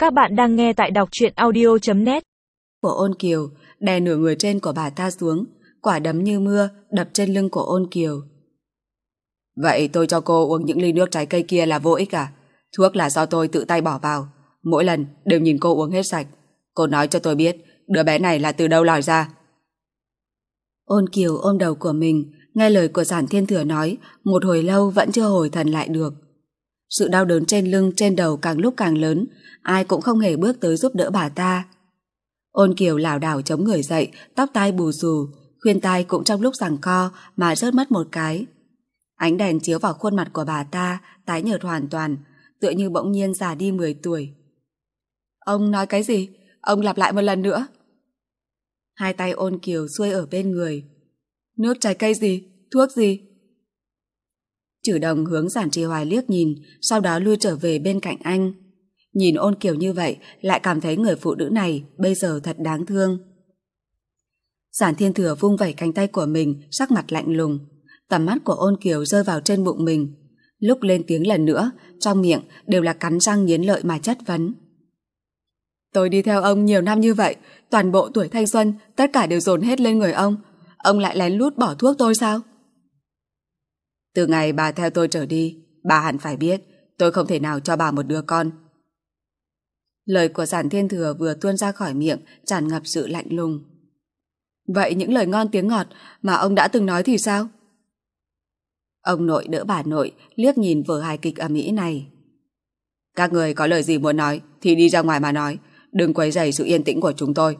Các bạn đang nghe tại đọc truyện audio.net. Của Ôn Kiều đè nửa người trên của bà ta xuống, quả đấm như mưa đập trên lưng của Ôn Kiều. Vậy tôi cho cô uống những ly nước trái cây kia là vô ích à? Thuốc là do tôi tự tay bỏ vào, mỗi lần đều nhìn cô uống hết sạch. Cô nói cho tôi biết đứa bé này là từ đâu lòi ra. Ôn Kiều ôm đầu của mình, nghe lời của Giản Thiên Thừa nói một hồi lâu vẫn chưa hồi thần lại được. Sự đau đớn trên lưng trên đầu càng lúc càng lớn, ai cũng không hề bước tới giúp đỡ bà ta. Ôn Kiều lảo đảo chống người dậy, tóc tai bù xù, khuyên tai cũng trong lúc giằng co mà rớt mất một cái. Ánh đèn chiếu vào khuôn mặt của bà ta, tái nhợt hoàn toàn, tựa như bỗng nhiên già đi 10 tuổi. Ông nói cái gì? Ông lặp lại một lần nữa. Hai tay Ôn Kiều xuôi ở bên người. Nước trái cây gì? Thuốc gì? Chử Đồng hướng Giản Trì Hoài liếc nhìn, sau đó lui trở về bên cạnh anh. Nhìn Ôn Kiều như vậy, lại cảm thấy người phụ nữ này bây giờ thật đáng thương. Giản Thiên Thừa vung vẩy cánh tay của mình, sắc mặt lạnh lùng. Tầm mắt của Ôn Kiều rơi vào trên bụng mình. Lúc lên tiếng lần nữa, trong miệng đều là cắn răng nghiến lợi mà chất vấn. Tôi đi theo ông nhiều năm như vậy, toàn bộ tuổi thanh xuân, tất cả đều dồn hết lên người ông. Ông lại lén lút bỏ thuốc tôi sao? Từ ngày bà theo tôi trở đi, bà hẳn phải biết tôi không thể nào cho bà một đứa con. Lời của Giản Thiên Thừa vừa tuôn ra khỏi miệng tràn ngập sự lạnh lùng. Vậy những lời ngon tiếng ngọt mà ông đã từng nói thì sao? Ông nội đỡ bà nội liếc nhìn vở hài kịch ầm ĩ này. Các người có lời gì muốn nói thì đi ra ngoài mà nói, đừng quấy rầy sự yên tĩnh của chúng tôi.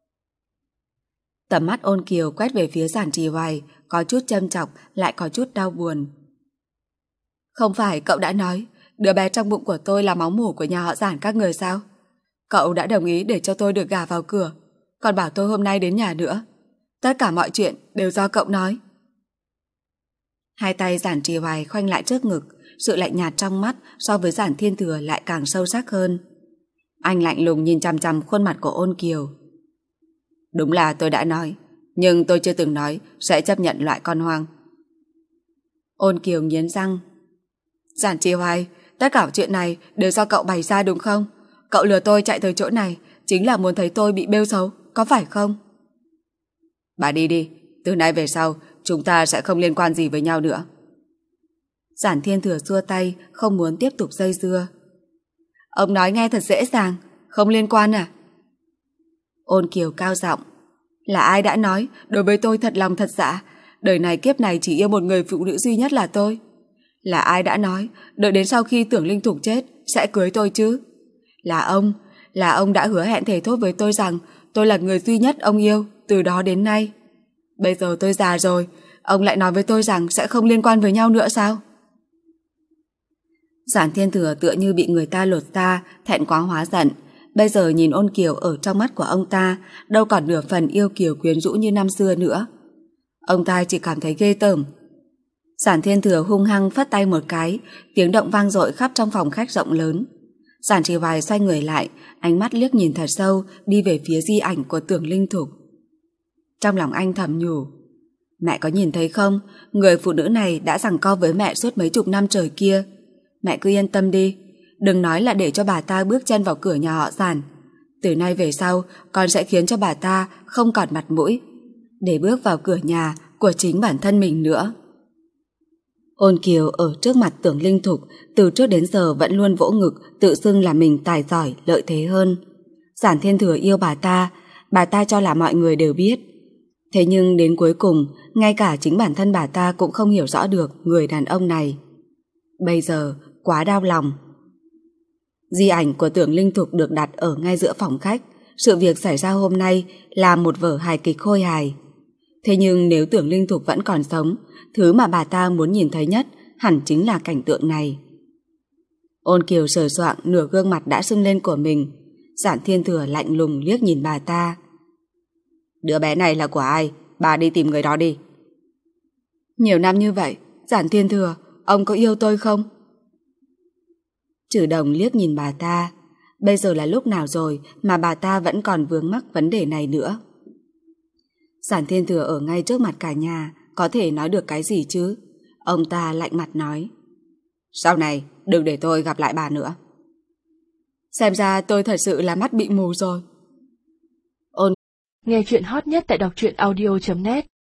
Tầm mắt Ôn Kiều quét về phía Giản Trì Hoài, có chút châm chọc lại có chút đau buồn. Không phải cậu đã nói đứa bé trong bụng của tôi là máu mủ của nhà họ Giản các người sao? Cậu đã đồng ý để cho tôi được gả vào cửa, còn bảo tôi hôm nay đến nhà nữa. Tất cả mọi chuyện đều do cậu nói. Hai tay Giản Trì Hoài khoanh lại trước ngực, sự lạnh nhạt trong mắt so với Giản Thiên Thừa lại càng sâu sắc hơn. Anh lạnh lùng nhìn chằm chằm khuôn mặt của Ôn Kiều. Đúng là tôi đã nói, nhưng tôi chưa từng nói sẽ chấp nhận loại con hoang. Ôn Kiều nghiến răng. Giản Trì Hoài, tất cả chuyện này đều do cậu bày ra đúng không? Cậu lừa tôi chạy tới chỗ này chính là muốn thấy tôi bị bêu xấu, có phải không? Bà đi đi, từ nay về sau chúng ta sẽ không liên quan gì với nhau nữa. Giản Thiên Thừa xua tay, không muốn tiếp tục dây dưa. Ông nói nghe thật dễ dàng, không liên quan à? Ôn Kiều cao giọng. Là ai đã nói đối với tôi thật lòng thật dạ, đời này kiếp này chỉ yêu một người phụ nữ duy nhất là tôi? Là ai đã nói đợi đến sau khi Tưởng Linh Thục chết sẽ cưới tôi chứ? Là ông đã hứa hẹn thề thốt với tôi rằng tôi là người duy nhất ông yêu từ đó đến nay. Bây giờ tôi già rồi, ông lại nói với tôi rằng sẽ không liên quan với nhau nữa sao? Giản Thiên Thừa tựa như bị người ta lột da, thẹn quá hóa giận. Bây giờ nhìn Ôn Kiều ở trong mắt của ông ta đâu còn nửa phần yêu kiều quyến rũ như năm xưa nữa. Ông ta chỉ cảm thấy ghê tởm. Giản Thiên Thừa hung hăng phất tay một cái, tiếng động vang dội khắp trong phòng khách rộng lớn. Giản Trì Hoài xoay người lại, ánh mắt liếc nhìn thật sâu đi về phía di ảnh của Tưởng Linh Thục. Trong lòng anh thầm nhủ, mẹ có nhìn thấy không, người phụ nữ này đã giằng co với mẹ suốt mấy chục năm trời kia. Mẹ cứ yên tâm đi, đừng nói là để cho bà ta bước chân vào cửa nhà họ Giản. Từ nay về sau, con sẽ khiến cho bà ta không còn mặt mũi để bước vào cửa nhà của chính bản thân mình nữa. Ôn Kiều ở trước mặt Tưởng Linh Thục từ trước đến giờ vẫn luôn vỗ ngực, tự xưng là mình tài giỏi, lợi thế hơn. Giản Thiên Thừa yêu bà ta cho là mọi người đều biết. Thế nhưng đến cuối cùng, ngay cả chính bản thân bà ta cũng không hiểu rõ được người đàn ông này. Bây giờ, quá đau lòng. Di ảnh của Tưởng Linh Thục được đặt ở ngay giữa phòng khách. Sự việc xảy ra hôm nay là một vở hài kịch khôi hài. Thế nhưng nếu Tưởng Linh Thục vẫn còn sống, thứ mà bà ta muốn nhìn thấy nhất hẳn chính là cảnh tượng này. Ôn Kiều sờ soạng nửa gương mặt đã sưng lên của mình. Giản Thiên Thừa lạnh lùng liếc nhìn bà ta. Đứa bé này là của ai? Bà đi tìm người đó đi. Nhiều năm như vậy, Giản Thiên Thừa, ông có yêu tôi không? Chử Đồng liếc nhìn bà ta. Bây giờ là lúc nào rồi mà bà ta vẫn còn vướng mắc vấn đề này nữa? Giản Thiên Thừa ở ngay trước mặt cả nhà, có thể nói được cái gì chứ? Ông ta lạnh mặt nói. Sau này đừng để tôi gặp lại bà nữa. Xem ra tôi thật sự là mắt bị mù rồi. Ôn nghe chuyện hot nhất tại đọc truyện audio.net